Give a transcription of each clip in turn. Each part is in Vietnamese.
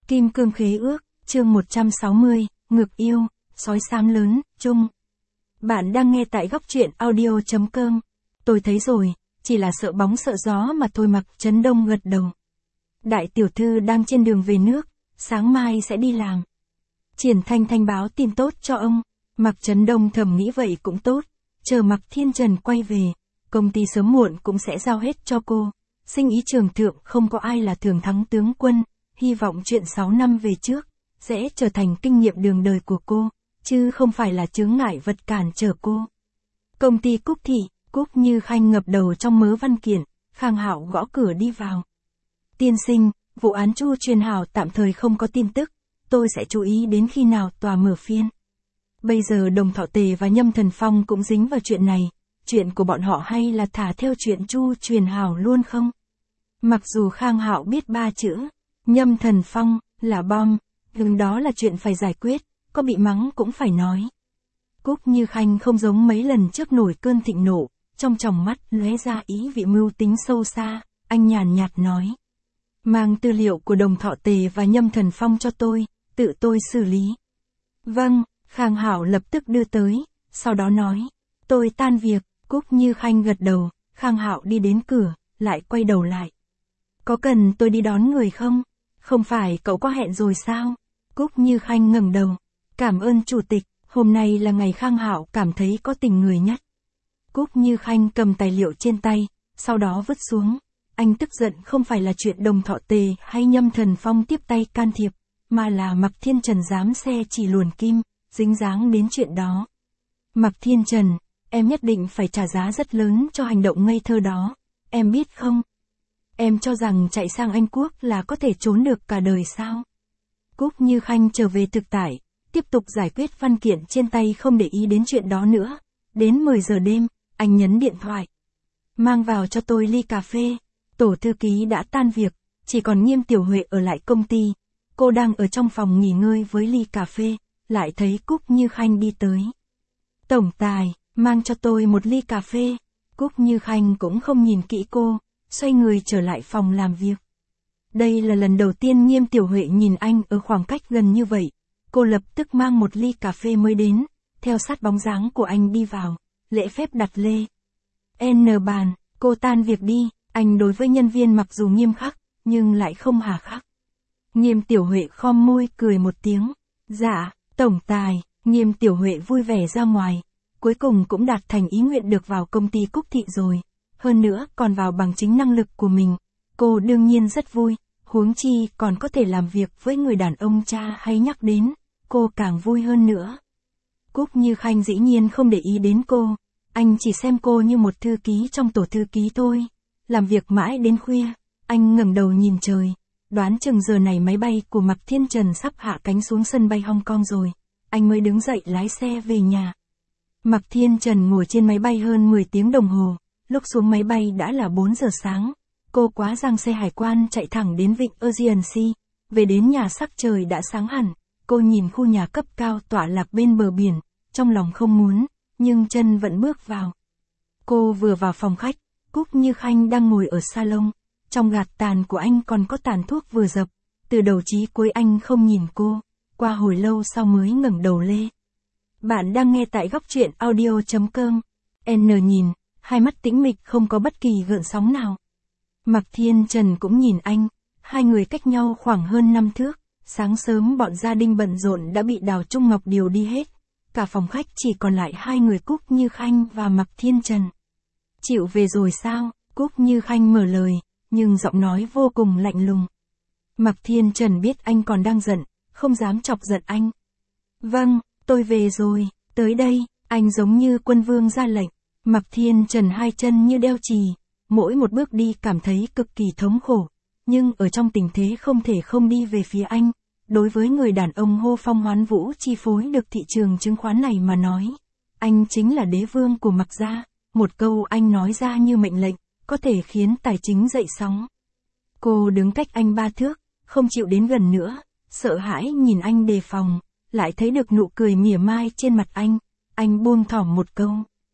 Kim cương khế ước, chương 160, ngược yêu, sói xám lớn, chung. Bạn đang nghe tại góc truyện audio.com. Tôi thấy rồi, chỉ là sợ bóng sợ gió mà thôi. Mạc Trấn Đông gật đầu. Đại tiểu thư đang trên đường về nước, sáng mai sẽ đi làm. Triển Thanh Thanh báo tin tốt cho ông. Mạc Trấn Đông thầm nghĩ vậy cũng tốt, chờ Mạc Thiên Trần quay về, công ty sớm muộn cũng sẽ giao hết cho cô. Sinh ý trường thượng không có ai là thường thắng tướng quân, hy vọng chuyện 6 năm về trước sẽ trở thành kinh nghiệm đường đời của cô, chứ không phải là chướng ngại vật cản trở cô. Công ty Cúc Thị, Cúc Như Khanh ngập đầu trong mớ văn kiện, Khang Hạo gõ cửa đi vào. Tiên sinh, vụ án Chu Truyền Hảo tạm thời không có tin tức, tôi sẽ chú ý đến khi nào tòa mở phiên. Bây giờ Đồng Thọ Tề và Nhâm Thần Phong cũng dính vào chuyện này, chuyện của bọn họ hay là thả theo chuyện Chu Truyền Hảo luôn không? Mặc dù Khang Hạo biết 3 chữ, Nhâm Thần Phong, là bom, nhưng đó là chuyện phải giải quyết, có bị mắng cũng phải nói. Cúc Như Khanh không giống mấy lần trước nổi cơn thịnh nộ, trong tròng mắt lóe ra ý vị mưu tính sâu xa, anh nhàn nhạt nói. Mang tư liệu của Đồng Thọ Tề và Nhâm Thần Phong cho tôi, tự tôi xử lý. Vâng, Khang Hạo lập tức đưa tới, sau đó nói, tôi tan việc. Cúc Như Khanh gật đầu, Khang Hạo đi đến cửa, lại quay đầu lại. Có cần tôi đi đón người không? Không phải cậu có hẹn rồi sao? Cúc Như Khanh ngẩng đầu. Cảm ơn chủ tịch, hôm nay là ngày Khang Hạo cảm thấy có tình người nhất. Cúc Như Khanh cầm tài liệu trên tay, sau đó vứt xuống. Anh tức giận không phải là chuyện Đồng Thọ Tề hay Nhâm Thần Phong tiếp tay can thiệp, mà là Mạc Thiên Trần dám xe chỉ luồn kim, dính dáng đến chuyện đó. Mạc Thiên Trần, em nhất định phải trả giá rất lớn cho hành động ngây thơ đó, em biết không? Em cho rằng chạy sang Anh Quốc là có thể trốn được cả đời sao? Cúc Như Khanh trở về thực tại, tiếp tục giải quyết văn kiện trên tay, không để ý đến chuyện đó nữa. Đến 10 giờ đêm, anh nhấn điện thoại. Mang vào cho tôi ly cà phê. Tổ thư ký đã tan việc, chỉ còn Nghiêm Tiểu Huệ ở lại công ty. Cô đang ở trong phòng nghỉ ngơi với ly cà phê, lại thấy Cúc Như Khanh đi tới. Tổng tài, mang cho tôi một ly cà phê. Cúc Như Khanh cũng không nhìn kỹ cô, xoay người trở lại phòng làm việc. Đây là lần đầu tiên Nghiêm Tiểu Huệ nhìn anh ở khoảng cách gần như vậy. Cô lập tức mang một ly cà phê mới đến, theo sát bóng dáng của anh đi vào, lễ phép đặt lê. N bàn, cô tan việc đi. Anh đối với nhân viên mặc dù nghiêm khắc, nhưng lại không hà khắc. Nghiêm Tiểu Huệ khom môi cười một tiếng. Dạ, tổng tài. Nghiêm Tiểu Huệ vui vẻ ra ngoài. Cuối cùng cũng đạt thành ý nguyện được vào công ty Cúc Thị rồi. Hơn nữa còn vào bằng chính năng lực của mình. Cô đương nhiên rất vui. Huống chi còn có thể làm việc với người đàn ông cha hay nhắc đến. Cô càng vui hơn nữa. Cúc Như Khanh dĩ nhiên không để ý đến cô. Anh chỉ xem cô như một thư ký trong tổ thư ký thôi. Làm việc mãi đến khuya, anh ngẩng đầu nhìn trời, đoán chừng giờ này máy bay của Mạc Thiên Trần sắp hạ cánh xuống sân bay Hong Kong rồi, anh mới đứng dậy lái xe về nhà. Mạc Thiên Trần ngồi trên máy bay hơn 10 tiếng đồng hồ, lúc xuống máy bay đã là 4 giờ sáng, cô quá giang xe hải quan chạy thẳng đến vịnh Aegean Sea, về đến nhà sắc trời đã sáng hẳn, cô nhìn khu nhà cấp cao tọa lạc bên bờ biển, trong lòng không muốn, nhưng chân vẫn bước vào. Cô vừa vào phòng khách, Cúc Như Khanh đang ngồi ở salon, trong gạt tàn của anh còn có tàn thuốc vừa dập, từ đầu chí cuối anh không nhìn cô, qua hồi lâu sau mới ngẩng đầu lê. Bạn đang nghe tại góc truyện audio.com. N nhìn, hai mắt tĩnh mịch không có bất kỳ gợn sóng nào. Mạc Thiên Trần cũng nhìn anh, hai người cách nhau khoảng hơn 5 thước, sáng sớm bọn gia đình bận rộn đã bị Đào Trung Ngọc điều đi hết, cả phòng khách chỉ còn lại hai người Cúc Như Khanh và Mạc Thiên Trần. Chịu về rồi sao? Cúc Như Khanh mở lời, nhưng giọng nói vô cùng lạnh lùng. Mạc Thiên Trần biết anh còn đang giận, không dám chọc giận anh. Vâng, tôi về rồi, tới đây, anh giống như quân vương ra lệnh. Mạc Thiên Trần hai chân như đeo chì, mỗi một bước đi cảm thấy cực kỳ thống khổ, nhưng ở trong tình thế không thể không đi về phía anh. Đối với người đàn ông hô phong hoán vũ chi phối được thị trường chứng khoán này mà nói, anh chính là đế vương của Mạc gia. Một câu anh nói ra như mệnh lệnh, có thể khiến tài chính dậy sóng. Cô đứng cách anh 3 thước, không chịu đến gần nữa, sợ hãi nhìn anh đề phòng, lại thấy được nụ cười mỉa mai trên mặt anh buông thõm một câu.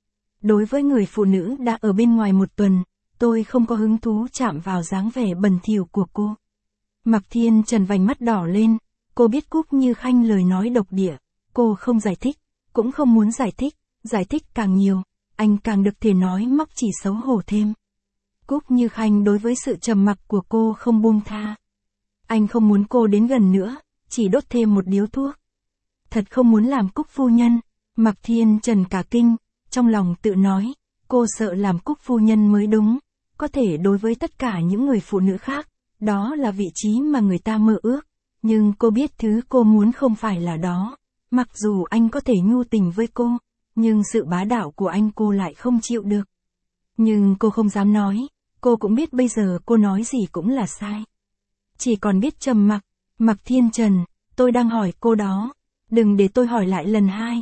Đối với người phụ nữ đã ở bên ngoài một tuần, tôi không có hứng thú chạm vào dáng vẻ bẩn thỉu của cô. Mạc Thiên Trần vành mắt đỏ lên, cô biết Cúc Như Khanh lời nói độc địa, cô không giải thích, cũng không muốn giải thích càng nhiều, anh càng được thể nói móc chỉ xấu hổ thêm. Cúc Như Khanh đối với sự trầm mặc của cô không buông tha. Anh không muốn cô đến gần nữa, chỉ đốt thêm một điếu thuốc. Thật không muốn làm Cúc phu nhân. Mạc Thiên Trần cả kinh, trong lòng tự nói, cô sợ làm Cúc phu nhân mới đúng, có thể đối với tất cả những người phụ nữ khác, đó là vị trí mà người ta mơ ước, nhưng cô biết thứ cô muốn không phải là đó. Mặc dù anh có thể nhu tình với cô, nhưng sự bá đạo của anh cô lại không chịu được. Nhưng cô không dám nói, cô cũng biết bây giờ cô nói gì cũng là sai. Chỉ còn biết trầm mặc. Mạc Thiên Trần, tôi đang hỏi cô đó, đừng để tôi hỏi lại lần hai.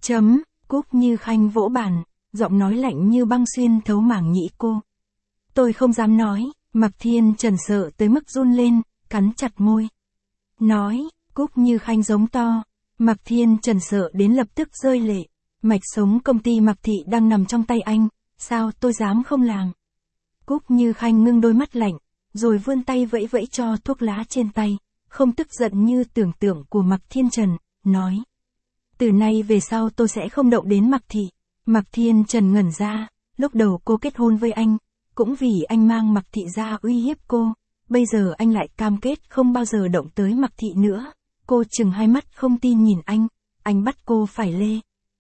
Cúc Như Khanh vỗ bàn, giọng nói lạnh như băng xuyên thấu màng nhĩ cô. Tôi không dám nói. Mạc Thiên Trần sợ tới mức run lên, cắn chặt môi. Nói, Cúc Như Khanh giống to. Mạc Thiên Trần sợ đến lập tức rơi lệ. Mạch sống công ty Mạc Thị đang nằm trong tay anh, sao tôi dám không làm. Cúc Như Khanh ngưng đôi mắt lạnh, rồi vươn tay vẫy vẫy cho thuốc lá trên tay, không tức giận như tưởng tượng của Mạc Thiên Trần, nói. Từ nay về sau tôi sẽ không động đến Mạc Thị. Mạc Thiên Trần ngẩn ra, lúc đầu cô kết hôn với anh, cũng vì anh mang Mạc Thị ra uy hiếp cô, bây giờ anh lại cam kết không bao giờ động tới Mạc Thị nữa. Cô trừng hai mắt không tin nhìn anh bắt cô phải lê.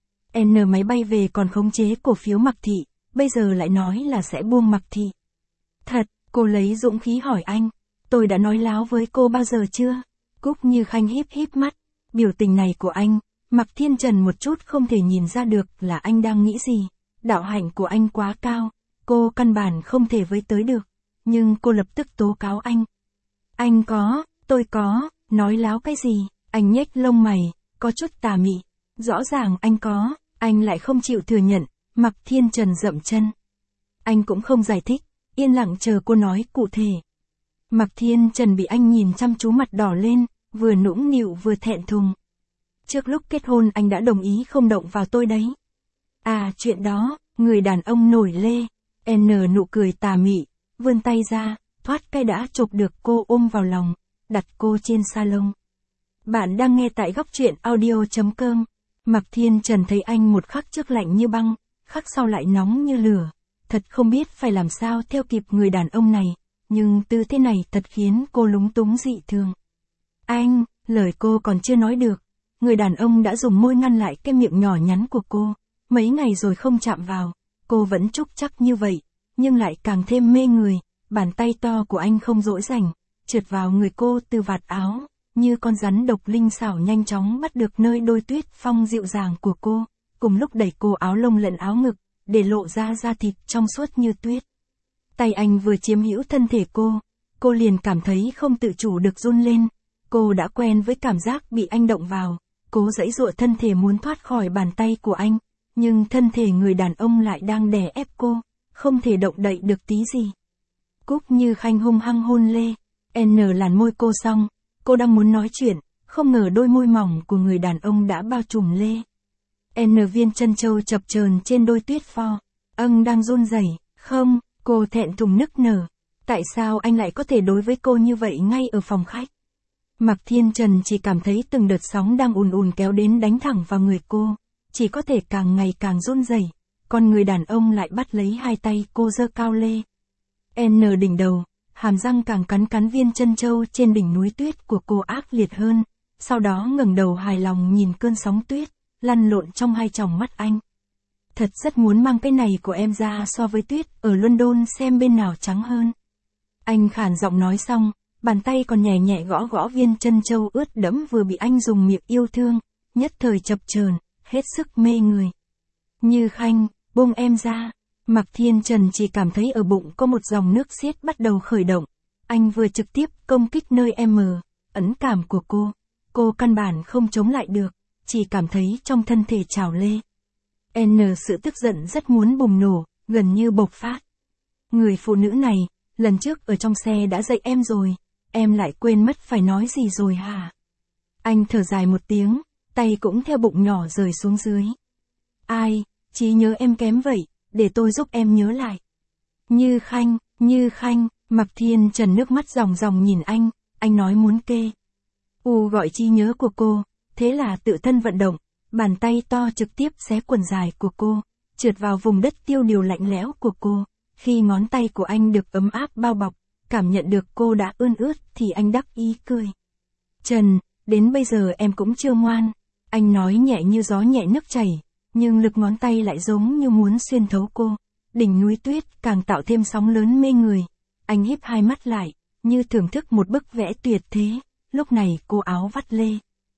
Máy bay về còn khống chế cổ phiếu Mạc Thị, bây giờ lại nói là sẽ buông Mạc Thị. Thật, cô lấy dũng khí hỏi anh, tôi đã nói láo với cô bao giờ chưa? Cúc Như Khanh híp mắt, biểu tình này của anh, Mạc Thiên Trần một chút không thể nhìn ra được là anh đang nghĩ gì. Đạo hạnh của anh quá cao, cô căn bản không thể với tới được, nhưng cô lập tức tố cáo anh. Anh có, tôi có, nói láo cái gì? Anh nhếch lông mày, có chút tà mị. Rõ ràng anh có, anh lại không chịu thừa nhận. Mạc Thiên Trần dậm chân. Anh cũng không giải thích, yên lặng chờ cô nói cụ thể. Mạc Thiên Trần bị anh nhìn chăm chú mặt đỏ lên, vừa nũng nịu vừa thẹn thùng. Trước lúc kết hôn anh đã đồng ý không động vào tôi đấy. À chuyện đó, người đàn ông nổi lê. Nụ cười tà mị, vươn tay ra, thoát cái đã chụp được cô ôm vào lòng, đặt cô trên salon. Bạn đang nghe tại góc truyện audio.com. Mạc Thiên Trần thấy anh một khắc trước lạnh như băng, khắc sau lại nóng như lửa. Thật không biết phải làm sao theo kịp người đàn ông này, nhưng tư thế này thật khiến cô lúng túng dị thường. Anh, lời cô còn chưa nói được, người đàn ông đã dùng môi ngăn lại cái miệng nhỏ nhắn của cô. Mấy ngày rồi không chạm vào, cô vẫn trúc chắc như vậy, nhưng lại càng thêm mê người. Bàn tay to của anh không dỗi dành, trượt vào người cô từ vạt áo, như con rắn độc linh xảo nhanh chóng bắt được nơi đôi tuyết phong dịu dàng của cô, cùng lúc đẩy cô áo lông lẫn áo ngực, để lộ ra da thịt trong suốt như tuyết. Tay anh vừa chiếm hữu thân thể cô liền cảm thấy không tự chủ được run lên. Cô đã quen với cảm giác bị anh động vào, cố giãy giụa thân thể muốn thoát khỏi bàn tay của anh, nhưng thân thể người đàn ông lại đang đè ép cô, không thể động đậy được tí gì. Cúc Như Khanh hung hăng hôn lê, làn môi cô xong, cô đang muốn nói chuyện, không ngờ đôi môi mỏng của người đàn ông đã bao trùm lê. Viên chân châu chập chờn trên đôi tuyết pho, đang run rẩy. Không, cô thẹn thùng nức nở. Tại sao anh lại có thể đối với cô như vậy ngay ở phòng khách? Mạc Thiên Trần chỉ cảm thấy từng đợt sóng đang ùn ùn kéo đến đánh thẳng vào người cô, chỉ có thể càng ngày càng run rẩy. Còn người đàn ông lại bắt lấy hai tay cô giơ cao lê. Đỉnh đầu, hàm răng càng cắn viên chân châu trên đỉnh núi tuyết của cô ác liệt hơn, sau đó ngẩng đầu hài lòng nhìn cơn sóng tuyết lăn lộn trong hai tròng mắt anh. Thật rất muốn mang cái này của em ra so với tuyết ở London xem bên nào trắng hơn. Anh khàn giọng nói xong, bàn tay còn nhẹ nhẹ gõ viên chân châu ướt đẫm vừa bị anh dùng miệng yêu thương, nhất thời chập chờn, hết sức mê người. Như Khanh, buông em ra. Mạc Thiên Trần chỉ cảm thấy ở bụng có một dòng nước xiết bắt đầu khởi động. Anh vừa trực tiếp công kích nơi ấn cảm của cô căn bản không chống lại được, chỉ cảm thấy trong thân thể trào lê. Sự tức giận rất muốn bùng nổ, gần như bộc phát. Người phụ nữ này, lần trước ở trong xe đã dạy em rồi, em lại quên mất phải nói gì rồi hả? Anh thở dài một tiếng, tay cũng theo bụng nhỏ rời xuống dưới. Ai, trí nhớ em kém vậy, để tôi giúp em nhớ lại. Như Khanh, Mạc Thiên Trần nước mắt ròng ròng nhìn anh, anh nói muốn kê. Gọi trí nhớ của cô, thế là tự thân vận động, bàn tay to trực tiếp xé quần dài của cô, trượt vào vùng đất tiêu điều lạnh lẽo của cô. Khi ngón tay của anh được ấm áp bao bọc, cảm nhận được cô đã ươn ướt thì anh đắc ý cười. Trần, đến bây giờ em cũng chưa ngoan. Anh nói nhẹ như gió nhẹ nước chảy, nhưng lực ngón tay lại giống như muốn xuyên thấu cô. Đỉnh núi tuyết càng tạo thêm sóng lớn mê người. Anh híp hai mắt lại, như thưởng thức một bức vẽ tuyệt thế. Lúc này cô áo vắt lê.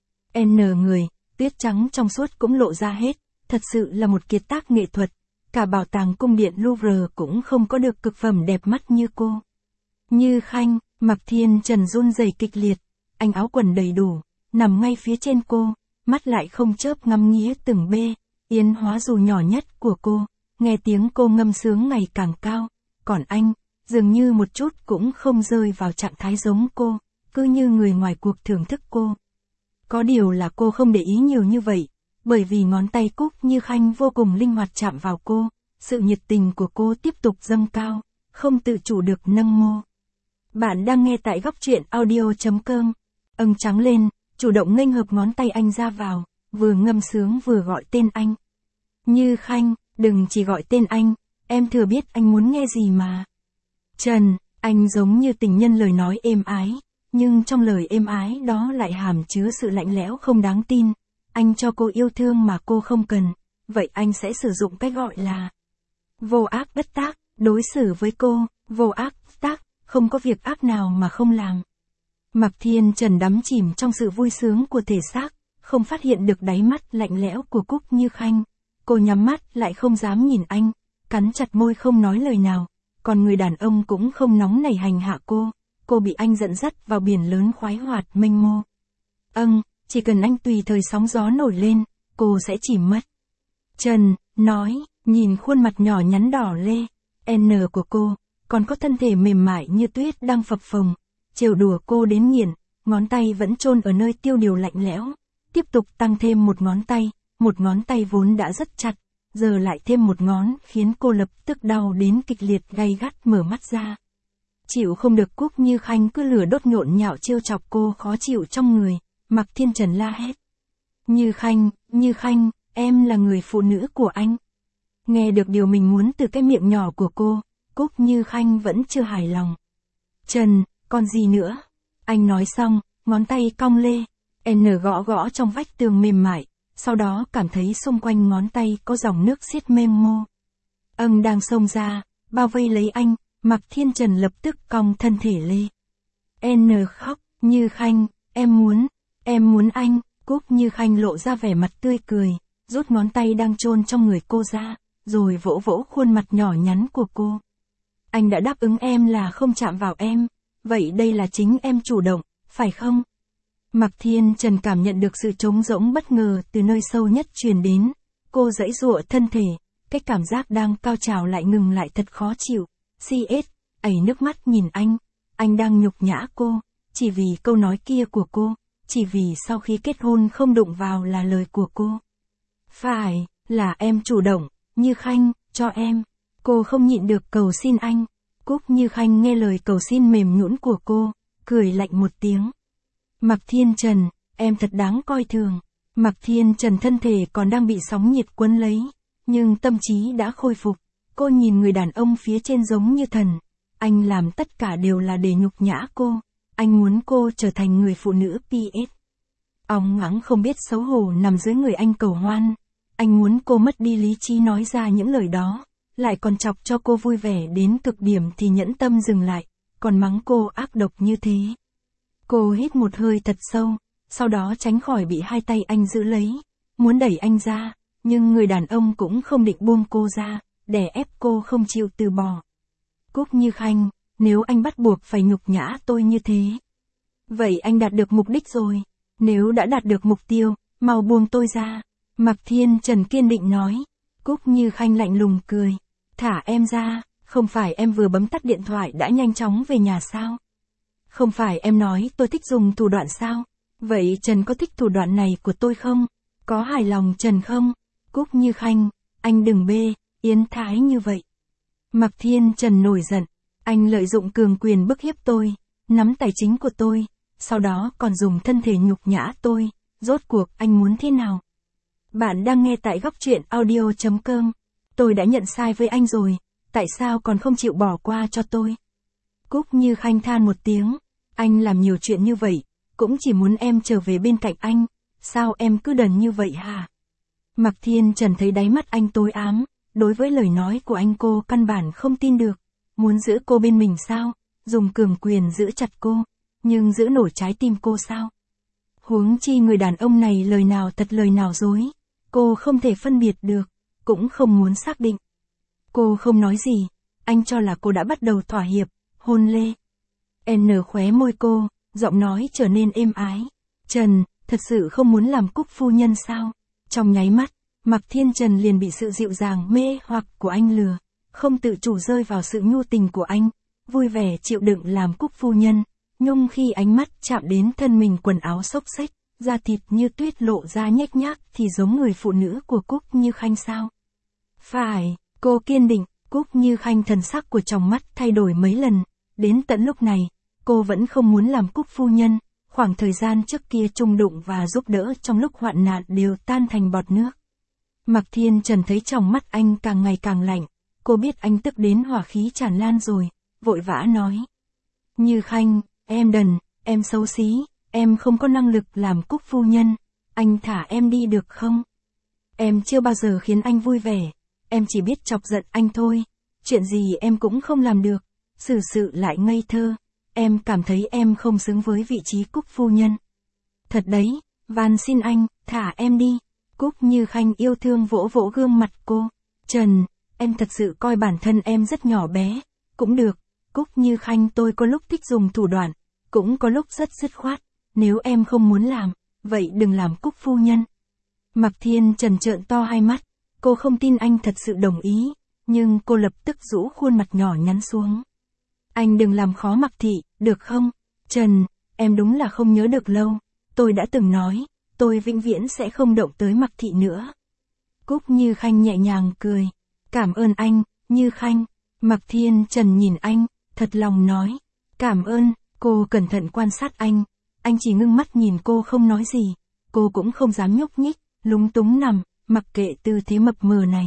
Người, tuyết trắng trong suốt cũng lộ ra hết. Thật sự là một kiệt tác nghệ thuật. Cả bảo tàng cung điện Louvre cũng không có được cực phẩm đẹp mắt như cô. Như Khanh, Mạc Thiên Trần run rẩy kịch liệt. Anh áo quần đầy đủ, nằm ngay phía trên cô, mắt lại không chớp ngắm nghía từng bê, yến hóa dù nhỏ nhất của cô, nghe tiếng cô ngâm sướng ngày càng cao, còn anh, dường như một chút cũng không rơi vào trạng thái giống cô, cứ như người ngoài cuộc thưởng thức cô. Có điều là cô không để ý nhiều như vậy, bởi vì ngón tay Cúc Như Khanh vô cùng linh hoạt chạm vào cô, sự nhiệt tình của cô tiếp tục dâng cao, không tự chủ được nâng mô. Bạn đang nghe tại góc truyện audio.com. Trắng lên, chủ động nghênh hợp ngón tay anh ra vào, vừa ngâm sướng vừa gọi tên anh. Như Khanh, đừng chỉ gọi tên anh, em thừa biết anh muốn nghe gì mà. Trần, anh giống như tình nhân lời nói êm ái, nhưng trong lời êm ái đó lại hàm chứa sự lạnh lẽo không đáng tin. Anh cho cô yêu thương mà cô không cần, vậy anh sẽ sử dụng cách gọi là vô ác bất tác, đối xử với cô, vô ác tác, không có việc ác nào mà không làm. Mạc Thiên Trần đắm chìm trong sự vui sướng của thể xác, không phát hiện được đáy mắt lạnh lẽo của Cúc Như Khanh. Cô nhắm mắt lại không dám nhìn anh, cắn chặt môi không nói lời nào, còn người đàn ông cũng không nóng nảy hành hạ cô bị anh dẫn dắt vào biển lớn khoái hoạt mênh mô. Chỉ cần anh tùy thời sóng gió nổi lên, cô sẽ chìm mất. Trần, nói, nhìn khuôn mặt nhỏ nhắn đỏ lê, của cô, còn có thân thể mềm mại như tuyết đang phập phồng, trêu đùa cô đến nghiền, ngón tay vẫn chôn ở nơi tiêu điều lạnh lẽo, tiếp tục tăng thêm một ngón tay vốn đã rất chặt, giờ lại thêm một ngón khiến cô lập tức đau đến kịch liệt gay gắt mở mắt ra. Chịu không được Cúc Như Khanh cứ lửa đốt nhộn nhạo trêu chọc cô khó chịu trong người, Mạc Thiên Trần la hét. Như Khanh, em là người phụ nữ của anh. Nghe được điều mình muốn từ cái miệng nhỏ của cô, Cúc Như Khanh vẫn chưa hài lòng. Trần, còn gì nữa? Anh nói xong, ngón tay cong lê, gõ gõ trong vách tường mềm mại, sau đó cảm thấy xung quanh ngón tay có dòng nước xiết mênh mô. Đang xông ra, bao vây lấy anh, Mạc Thiên Trần lập tức cong thân thể lê. Khóc, Như Khanh, em muốn anh. Cúc Như Khanh lộ ra vẻ mặt tươi cười, rút ngón tay đang chôn trong người cô ra, rồi vỗ vỗ khuôn mặt nhỏ nhắn của cô. Anh đã đáp ứng em là không chạm vào em, vậy đây là chính em chủ động, phải không? Mạc Thiên Trần cảm nhận được sự trống rỗng bất ngờ từ nơi sâu nhất truyền đến, cô giãy giụa thân thể, cái cảm giác đang cao trào lại ngừng lại thật khó chịu. Ẩy nước mắt nhìn anh đang nhục nhã cô, chỉ vì câu nói kia của cô, chỉ vì sau khi kết hôn không đụng vào là lời của cô. Phải, là em chủ động, Như Khanh, cho em. Cô không nhịn được cầu xin anh. Cúc Như Khanh nghe lời cầu xin mềm nhũn của cô, cười lạnh một tiếng. Mạc Thiên Trần, em thật đáng coi thường. Mạc Thiên Trần thân thể còn đang bị sóng nhiệt cuốn lấy, nhưng tâm trí đã khôi phục. Cô nhìn người đàn ông phía trên giống như thần. Anh làm tất cả đều là để nhục nhã cô. Anh muốn cô trở thành người phụ nữ PS. Óng ngãng không biết xấu hổ nằm dưới người anh cầu hoan. Anh muốn cô mất đi lý trí nói ra những lời đó, lại còn chọc cho cô vui vẻ đến cực điểm thì nhẫn tâm dừng lại, còn mắng cô ác độc như thế. Cô hít một hơi thật sâu, sau đó tránh khỏi bị hai tay anh giữ lấy, muốn đẩy anh ra, nhưng người đàn ông cũng không định buông cô ra, đè ép cô không chịu từ bỏ. Cúc Như Khanh, nếu anh bắt buộc phải nhục nhã tôi như thế, vậy anh đạt được mục đích rồi. Nếu đã đạt được mục tiêu, mau buông tôi ra. Mạc Thiên Trần kiên định nói. Cúc Như Khanh lạnh lùng cười. Thả em ra, không phải em vừa bấm tắt điện thoại đã nhanh chóng về nhà sao? Không phải em nói tôi thích dùng thủ đoạn sao? Vậy Trần có thích thủ đoạn này của tôi không? Có hài lòng Trần không? Cúc Như Khanh, anh đừng bê, yến thái như vậy. Mạc Thiên Trần nổi giận. Anh lợi dụng cường quyền bức hiếp tôi. nắm tài chính của tôi, sau đó còn dùng thân thể nhục nhã tôi, rốt cuộc anh muốn thế nào? Bạn đang nghe tại góc truyện audio.com. Tôi đã nhận sai với anh rồi, tại sao còn không chịu bỏ qua cho tôi? Cúc Như Khanh than một tiếng, anh làm nhiều chuyện như vậy, cũng chỉ muốn em trở về bên cạnh anh, sao em cứ đần như vậy hả? Mạc Thiên Trần thấy đáy mắt anh tối ám, đối với lời nói của anh cô căn bản không tin được, muốn giữ cô bên mình sao, dùng cường quyền giữ chặt cô, nhưng giữ nổi trái tim cô sao? Huống chi người đàn ông này lời nào thật lời nào dối, cô không thể phân biệt được, cũng không muốn xác định. Cô không nói gì, anh cho là cô đã bắt đầu thỏa hiệp, hôn lê. N khóe môi cô, giọng nói trở nên êm ái. Trần, thật sự không muốn làm Cúc phu nhân sao? Trong nháy mắt, Mạc Thiên Trần liền bị sự dịu dàng mê hoặc của anh lừa, không tự chủ rơi vào sự nhu tình của anh, vui vẻ chịu đựng làm Cúc phu nhân, nhưng khi ánh mắt chạm đến thân mình quần áo xốc xếch, da thịt như tuyết lộ ra nhếch nhác thì giống người phụ nữ của Cúc Như Khanh sao? Phải, cô kiên định, Cúc Như Khanh thần sắc của tròng mắt thay đổi mấy lần, đến tận lúc này, cô vẫn không muốn làm Cúc phu nhân, khoảng thời gian trước kia chung đụng và giúp đỡ trong lúc hoạn nạn đều tan thành bọt nước. Mạc Thiên Trần thấy trong mắt anh càng ngày càng lạnh, cô biết anh tức đến hỏa khí tràn lan rồi, vội vã nói. Như Khanh, em đần, em xấu xí, em không có năng lực làm Cúc phu nhân, anh thả em đi được không? Em chưa bao giờ khiến anh vui vẻ, em chỉ biết chọc giận anh thôi, chuyện gì em cũng không làm được, xử sự lại ngây thơ, em cảm thấy em không xứng với vị trí Cúc phu nhân. Thật đấy, van xin anh, thả em đi. Cúc Như Khanh yêu thương vỗ vỗ gương mặt cô. Trần, em thật sự coi bản thân em rất nhỏ bé. Cũng được, Cúc Như Khanh tôi có lúc thích dùng thủ đoạn, cũng có lúc rất dứt khoát. Nếu em không muốn làm, vậy đừng làm Cúc phu nhân. Mạc Thiên Trần trợn to hai mắt, cô không tin anh thật sự đồng ý, nhưng cô lập tức rũ khuôn mặt nhỏ nhắn xuống. Anh đừng làm khó Mạc Thị, được không? Trần, em đúng là không nhớ được lâu, tôi đã từng nói, tôi vĩnh viễn sẽ không động tới Mạc Thị nữa. Cúc Như Khanh nhẹ nhàng cười, cảm ơn anh, Như Khanh. Mạc Thiên Trần nhìn anh, thật lòng nói, cảm ơn. Cô cẩn thận quan sát anh chỉ ngưng mắt nhìn cô không nói gì, cô cũng không dám nhúc nhích, lúng túng nằm, mặc kệ tư thế mập mờ này.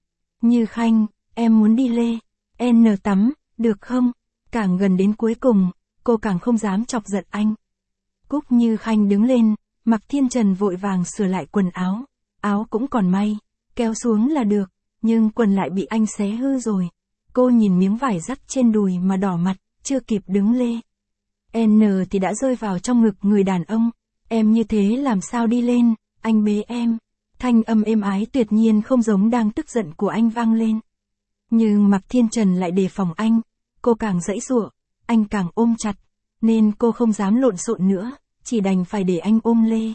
Như Khanh, em muốn đi lê, N tắm, được không? Càng gần đến cuối cùng, cô càng không dám chọc giận anh. Cúc Như Khanh đứng lên, Mạc Thiên Trần vội vàng sửa lại quần áo, áo cũng còn may, kéo xuống là được, nhưng quần lại bị anh xé hư rồi. Cô nhìn miếng vải rách trên đùi mà đỏ mặt, chưa kịp đứng lê. N thì đã rơi vào trong ngực người đàn ông, em như thế làm sao đi lên, anh bế em. Thanh âm êm ái tuyệt nhiên không giống đang tức giận của anh vang lên. Nhưng Mạc Thiên Trần lại đề phòng anh, cô càng giãy giụa, anh càng ôm chặt, nên cô không dám lộn xộn nữa, chỉ đành phải để anh ôm lê.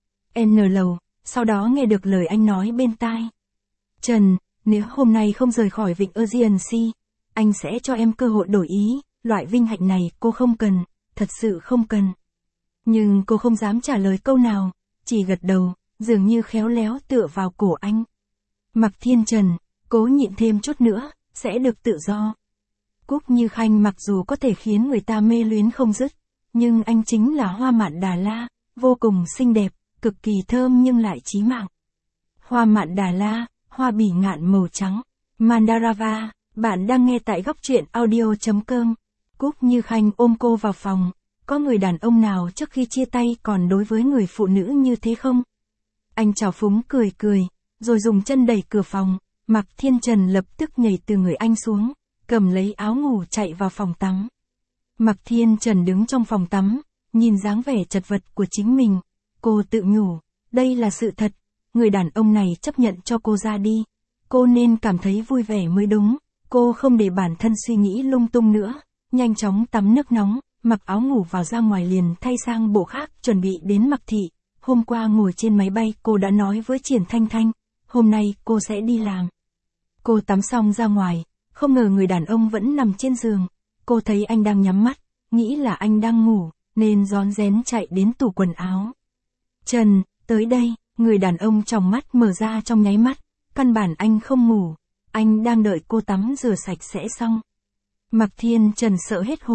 N lầu, sau đó nghe được lời anh nói bên tai. Trần, nếu hôm nay không rời khỏi vịnh Aegean Sea, anh sẽ cho em cơ hội đổi ý, loại vinh hạnh này cô không cần, thật sự không cần. Nhưng cô không dám trả lời câu nào, chỉ gật đầu, dường như khéo léo tựa vào cổ anh. Mạc Thiên Trần, cố nhịn thêm chút nữa, sẽ được tự do. Cúc Như Khanh mặc dù có thể khiến người ta mê luyến không dứt, nhưng anh chính là hoa mạn Đà La, vô cùng xinh đẹp, cực kỳ thơm nhưng lại chí mạng. Hoa mạn Đà La, hoa bỉ ngạn màu trắng, Mandarava, bạn đang nghe tại góc truyện audio.com. Cúc Như Khanh ôm cô vào phòng, có người đàn ông nào trước khi chia tay còn đối với người phụ nữ như thế không? Anh trào phúng cười cười, rồi dùng chân đẩy cửa phòng, Mạc Thiên Trần lập tức nhảy từ người anh xuống, cầm lấy áo ngủ chạy vào phòng tắm. Mạc Thiên Trần đứng trong phòng tắm, nhìn dáng vẻ chật vật của chính mình, cô tự nhủ, đây là sự thật, người đàn ông này chấp nhận cho cô ra đi, cô nên cảm thấy vui vẻ mới đúng, cô không để bản thân suy nghĩ lung tung nữa, nhanh chóng tắm nước nóng, mặc áo ngủ vào ra ngoài liền thay sang bộ khác chuẩn bị đến Mạc Thị. Hôm qua ngồi trên máy bay cô đã nói với Triển Thanh Thanh, hôm nay cô sẽ đi làm. Cô tắm xong ra ngoài, không ngờ người đàn ông vẫn nằm trên giường, cô thấy anh đang nhắm mắt, nghĩ là anh đang ngủ, nên rón rén chạy đến tủ quần áo. Trần, tới đây, người đàn ông tròng mắt mở ra trong nháy mắt, căn bản anh không ngủ, anh đang đợi cô tắm rửa sạch sẽ xong. Mạc Thiên Trần sợ hết hồn,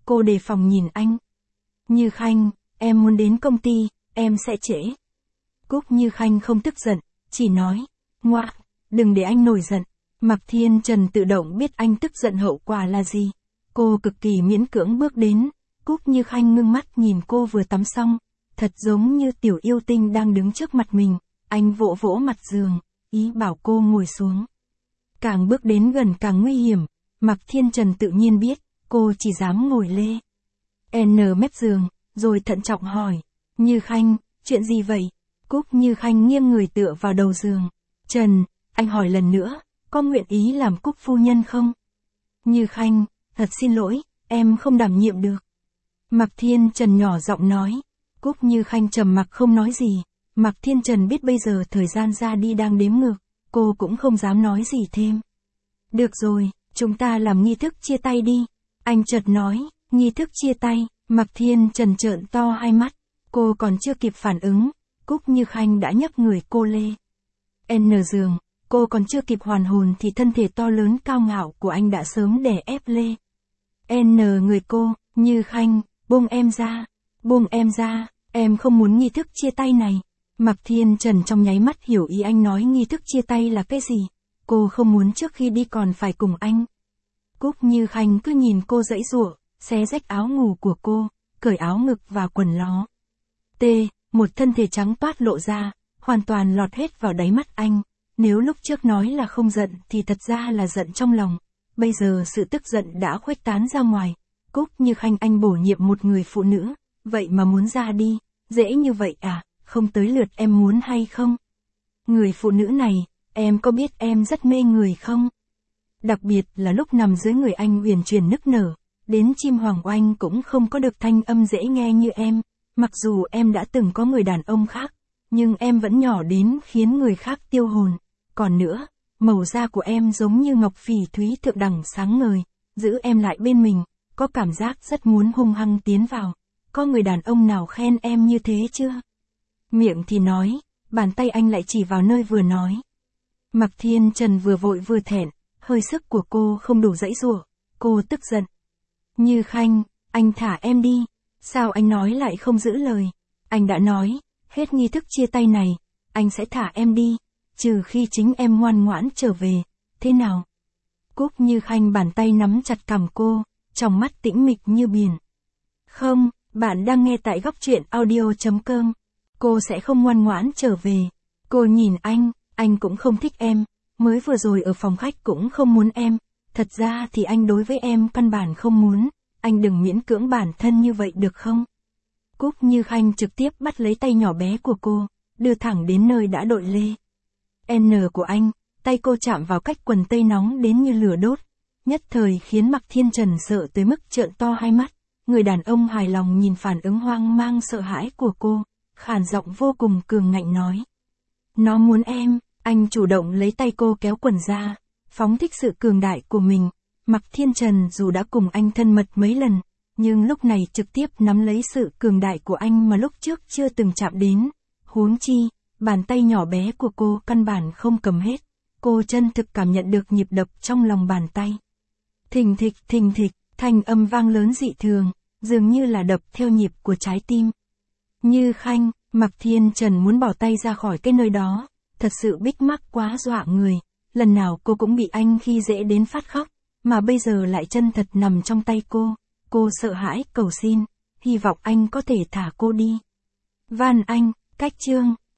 cô đề phòng nhìn anh. Như Khanh, em muốn đến công ty, em sẽ trễ. Cúc Như Khanh không tức giận, chỉ nói, ngoạ, đừng để anh nổi giận. Mạc Thiên Trần tự động biết anh tức giận hậu quả là gì. Cô cực kỳ miễn cưỡng bước đến, Cúc Như Khanh ngưng mắt nhìn cô vừa tắm xong, thật giống như tiểu yêu tinh đang đứng trước mặt mình. Anh vỗ vỗ mặt giường, ý bảo cô ngồi xuống. Càng bước đến gần càng nguy hiểm, Mạc Thiên Trần tự nhiên biết, cô chỉ dám ngồi lê mép giường, rồi thận trọng hỏi, Như Khanh, chuyện gì vậy? Cúc Như Khanh nghiêng người tựa vào đầu giường. Trần, anh hỏi lần nữa, có nguyện ý làm Cúc phu nhân không? Như Khanh, thật xin lỗi, em không đảm nhiệm được. Mạc Thiên Trần nhỏ giọng nói. Cúc Như Khanh trầm mặc không nói gì. Mạc Thiên Trần biết bây giờ thời gian ra đi đang đếm ngược, cô cũng không dám nói gì thêm. Được rồi, chúng ta làm nghi thức chia tay đi. Anh chợt nói, nghi thức chia tay. Mạc Thiên Trần trợn to hai mắt, cô còn chưa kịp phản ứng, Cúc Như Khanh đã nhấc người cô lê giường, cô còn chưa kịp hoàn hồn thì thân thể to lớn cao ngạo của anh đã sớm đè ép lê người cô. Như Khanh, buông em ra, em không muốn nghi thức chia tay này. Mạc Thiên Trần trong nháy mắt hiểu ý anh nói nghi thức chia tay là cái gì, cô không muốn trước khi đi còn phải cùng anh. Cúc Như Khanh cứ nhìn cô giãy giụa, xé rách áo ngủ của cô, cởi áo ngực và quần ló. Một thân thể trắng toát lộ ra, hoàn toàn lọt hết vào đáy mắt anh. Nếu lúc trước nói là không giận thì thật ra là giận trong lòng. Bây giờ sự tức giận đã khuếch tán ra ngoài. Cúc Như Khanh, anh bổ nhiệm một người phụ nữ, vậy mà muốn ra đi, dễ như vậy à, không tới lượt em muốn hay không? Người phụ nữ này, em có biết em rất mê người không? Đặc biệt là lúc nằm dưới người anh uyển chuyển nức nở, đến chim hoàng oanh cũng không có được thanh âm dễ nghe như em. Mặc dù em đã từng có người đàn ông khác, nhưng em vẫn nhỏ đến khiến người khác tiêu hồn. Còn nữa, màu da của em giống như ngọc phỉ thúy thượng đẳng sáng ngời, giữ em lại bên mình, có cảm giác rất muốn hung hăng tiến vào. Có người đàn ông nào khen em như thế chưa? Miệng thì nói, bàn tay anh lại chỉ vào nơi vừa nói. Mạc Thiên Trần vừa vội vừa thẹn, hơi sức của cô không đủ dãy giụa, cô tức giận. Như Khanh, anh thả em đi. Sao anh nói lại không giữ lời? Anh đã nói, hết nghi thức chia tay này, anh sẽ thả em đi, trừ khi chính em ngoan ngoãn trở về, thế nào? Cúc Như Khanh bàn tay nắm chặt cằm cô, trong mắt tĩnh mịch như biển. Không, bạn đang nghe tại góc truyện audio.com. Cô sẽ không ngoan ngoãn trở về. Cô nhìn anh cũng không thích em, mới vừa rồi ở phòng khách cũng không muốn em, thật ra thì anh đối với em căn bản không muốn. Anh đừng miễn cưỡng bản thân như vậy được không? Cúc Như Khanh trực tiếp bắt lấy tay nhỏ bé của cô, đưa thẳng đến nơi đã đội lê của anh, tay cô chạm vào cách quần tây nóng đến như lửa đốt, nhất thời khiến Mạc Thiên Trần sợ tới mức trợn to hai mắt. Người đàn ông hài lòng nhìn phản ứng hoang mang sợ hãi của cô, khàn giọng vô cùng cường ngạnh nói. Nó muốn em, anh chủ động lấy tay cô kéo quần ra, phóng thích sự cường đại của mình. Mạc Thiên Trần dù đã cùng anh thân mật mấy lần, nhưng lúc này trực tiếp nắm lấy sự cường đại của anh mà lúc trước chưa từng chạm đến. Huống chi, bàn tay nhỏ bé của cô căn bản không cầm hết. Cô chân thực cảm nhận được nhịp đập trong lòng bàn tay. Thình thịch, thanh âm vang lớn dị thường, dường như là đập theo nhịp của trái tim. Như Khanh, Mạc Thiên Trần muốn bỏ tay ra khỏi cái nơi đó, thật sự bích mắc quá dọa người. Lần nào cô cũng bị anh khi dễ đến phát khóc. Mà bây giờ lại chân thật nằm trong tay cô sợ hãi cầu xin, hy vọng anh có thể thả cô đi. Van anh, cách chương.